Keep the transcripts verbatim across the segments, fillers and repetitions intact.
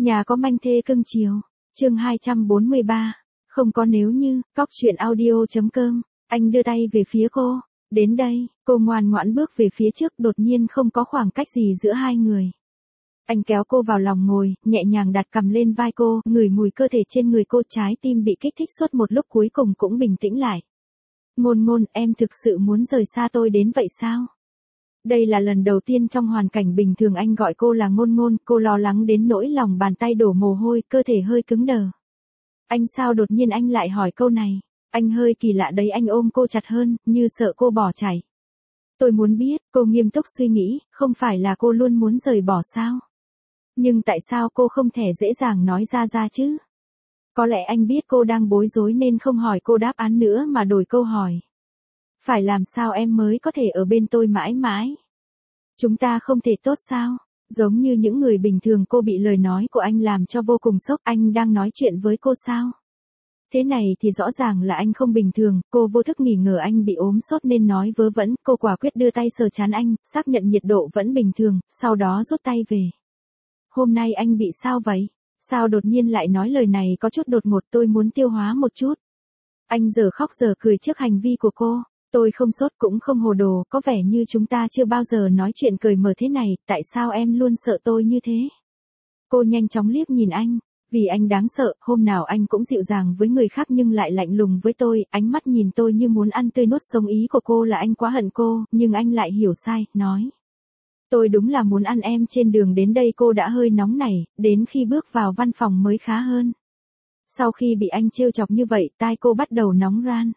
Nhà có manh thê cưng chiều. Chương hai trăm bốn mươi ba. Không có nếu như. Cóc truyện audio.com. Anh đưa tay về phía cô. Đến đây, cô ngoan ngoãn bước về phía trước, đột nhiên không có khoảng cách gì giữa hai người. Anh kéo cô vào lòng ngồi, nhẹ nhàng đặt cằm lên vai cô, ngửi mùi cơ thể trên người cô, trái tim bị kích thích suốt một lúc cuối cùng cũng bình tĩnh lại. Ngôn Ngôn, em thực sự muốn rời xa tôi đến vậy sao? Đây là lần đầu tiên trong hoàn cảnh bình thường anh gọi cô là Ngôn Ngôn, cô lo lắng đến nỗi lòng bàn tay đổ mồ hôi, cơ thể hơi cứng đờ. Anh sao đột nhiên anh lại hỏi câu này? Anh hơi kỳ lạ đấy, anh ôm cô chặt hơn, như sợ cô bỏ chạy. Tôi muốn biết, cô nghiêm túc suy nghĩ, không phải là cô luôn muốn rời bỏ sao? Nhưng tại sao cô không thể dễ dàng nói ra ra chứ? Có lẽ anh biết cô đang bối rối nên không hỏi cô đáp án nữa mà đổi câu hỏi. Phải làm sao em mới có thể ở bên tôi mãi mãi? Chúng ta không thể tốt sao? Giống như những người bình thường, cô bị lời nói của anh làm cho vô cùng sốc. Anh đang nói chuyện với cô sao? Thế này thì rõ ràng là anh không bình thường. Cô vô thức nghi ngờ anh bị ốm sốt nên nói vớ vẩn. Cô quả quyết đưa tay sờ trán anh, xác nhận nhiệt độ vẫn bình thường, sau đó rút tay về. Hôm nay anh bị sao vậy? Sao đột nhiên lại nói lời này có chút đột ngột, tôi muốn tiêu hóa một chút. Anh giờ khóc giờ cười trước hành vi của cô. Tôi không sốt cũng không hồ đồ, có vẻ như chúng ta chưa bao giờ nói chuyện cởi mở thế này, tại sao em luôn sợ tôi như thế? Cô nhanh chóng liếc nhìn anh, vì anh đáng sợ, hôm nào anh cũng dịu dàng với người khác nhưng lại lạnh lùng với tôi, ánh mắt nhìn tôi như muốn ăn tươi nuốt sống. Ý của cô là anh quá hận cô, nhưng anh lại hiểu sai, nói. Tôi đúng là muốn ăn em. Trên đường đến đây cô đã hơi nóng nảy, đến khi bước vào văn phòng mới khá hơn. Sau khi bị anh trêu chọc như vậy, tai cô bắt đầu nóng ran.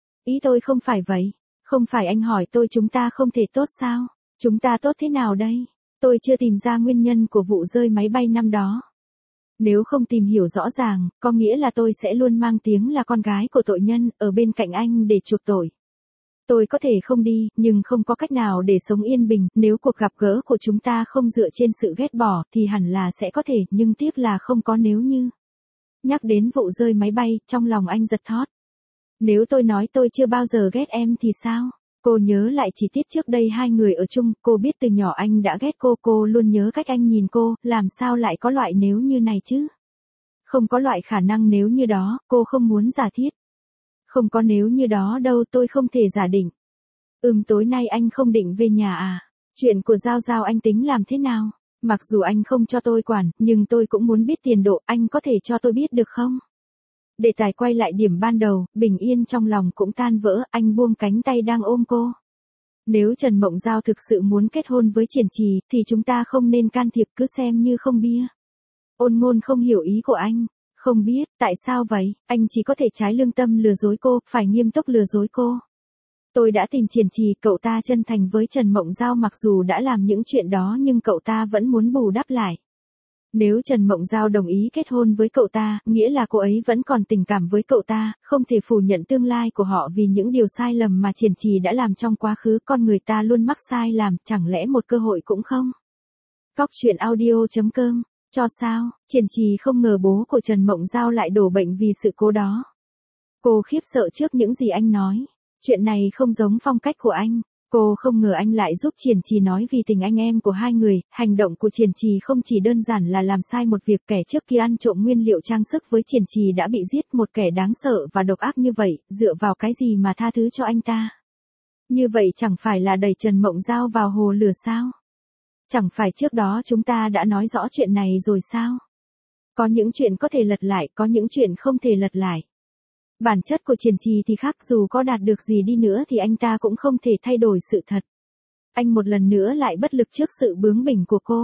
Ý tôi không phải vậy. Không phải anh hỏi tôi chúng ta không thể tốt sao? Chúng ta tốt thế nào đây? Tôi chưa tìm ra nguyên nhân của vụ rơi máy bay năm đó. Nếu không tìm hiểu rõ ràng, có nghĩa là tôi sẽ luôn mang tiếng là con gái của tội nhân, ở bên cạnh anh để chuộc tội. Tôi có thể không đi, nhưng không có cách nào để sống yên bình. Nếu cuộc gặp gỡ của chúng ta không dựa trên sự ghét bỏ, thì hẳn là sẽ có thể, nhưng tiếc là không có nếu như. Nhắc đến vụ rơi máy bay, trong lòng anh giật thót. Nếu tôi nói tôi chưa bao giờ ghét em thì sao? Cô nhớ lại chi tiết trước đây hai người ở chung, cô biết từ nhỏ anh đã ghét cô, cô luôn nhớ cách anh nhìn cô, làm sao lại có loại nếu như này chứ? Không có loại khả năng nếu như đó, cô không muốn giả thiết. Không có nếu như đó đâu, tôi không thể giả định. Ừm, tối nay anh không định về nhà à? Chuyện của Giao Giao anh tính làm thế nào? Mặc dù anh không cho tôi quản, nhưng tôi cũng muốn biết tiền độ, anh có thể cho tôi biết được không? Đề tài quay lại điểm ban đầu, bình yên trong lòng cũng tan vỡ, anh buông cánh tay đang ôm cô. Nếu Trần Mộng Giao thực sự muốn kết hôn với Triển Trì, thì chúng ta không nên can thiệp, cứ xem như không bia. Ôn Ngôn không hiểu ý của anh. Không biết, tại sao vậy? Anh chỉ có thể trái lương tâm lừa dối cô, phải nghiêm túc lừa dối cô. Tôi đã tìm Triển Trì, cậu ta chân thành với Trần Mộng Giao, mặc dù đã làm những chuyện đó nhưng cậu ta vẫn muốn bù đắp lại. Nếu Trần Mộng Giao đồng ý kết hôn với cậu ta, nghĩa là cô ấy vẫn còn tình cảm với cậu ta, không thể phủ nhận tương lai của họ vì những điều sai lầm mà Triển Trì đã làm trong quá khứ. Con người ta luôn mắc sai lầm, chẳng lẽ một cơ hội cũng không? Cóc truyện audio.com. Cho sao? Triển Trì không ngờ bố của Trần Mộng Giao lại đổ bệnh vì sự cố đó. Cô khiếp sợ trước những gì anh nói. Chuyện này không giống phong cách của anh. Cô không ngờ anh lại giúp Triển Trì nói vì tình anh em của hai người. Hành động của Triển Trì không chỉ đơn giản là làm sai một việc, kẻ trước kia ăn trộm nguyên liệu trang sức với Triển Trì đã bị giết, một kẻ đáng sợ và độc ác như vậy, dựa vào cái gì mà tha thứ cho anh ta? Như vậy chẳng phải là đẩy Trần Mộng Giao vào hồ lửa sao? Chẳng phải trước đó chúng ta đã nói rõ chuyện này rồi sao? Có những chuyện có thể lật lại, có những chuyện không thể lật lại. Bản chất của Triển Trì thì khác, dù có đạt được gì đi nữa thì anh ta cũng không thể thay đổi sự thật. Anh một lần nữa lại bất lực trước sự bướng bỉnh của cô.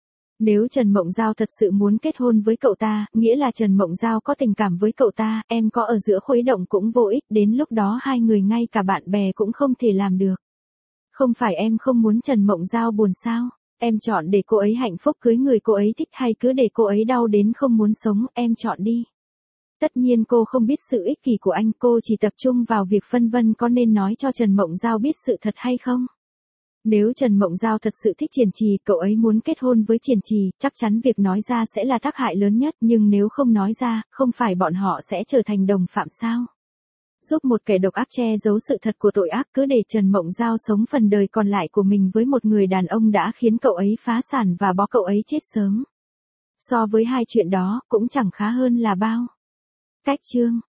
Nếu Trần Mộng Giao thật sự muốn kết hôn với cậu ta, nghĩa là Trần Mộng Giao có tình cảm với cậu ta, em có ở giữa khuấy động cũng vô ích, đến lúc đó hai người ngay cả bạn bè cũng không thể làm được. Không phải em không muốn Trần Mộng Giao buồn sao? Em chọn để cô ấy hạnh phúc cưới người cô ấy thích hay cứ để cô ấy đau đến không muốn sống, em chọn đi. Tất nhiên cô không biết sự ích kỷ của anh, cô chỉ tập trung vào việc phân vân có nên nói cho Trần Mộng Giao biết sự thật hay không. Nếu Trần Mộng Giao thật sự thích Triển Trì, cậu ấy muốn kết hôn với Triển Trì, chắc chắn việc nói ra sẽ là tác hại lớn nhất, nhưng nếu không nói ra, không phải bọn họ sẽ trở thành đồng phạm sao? Giúp một kẻ độc ác che giấu sự thật của tội ác, cứ để Trần Mộng Giao sống phần đời còn lại của mình với một người đàn ông đã khiến cậu ấy phá sản và bó cậu ấy chết sớm. So với hai chuyện đó, cũng chẳng khá hơn là bao. Cách chương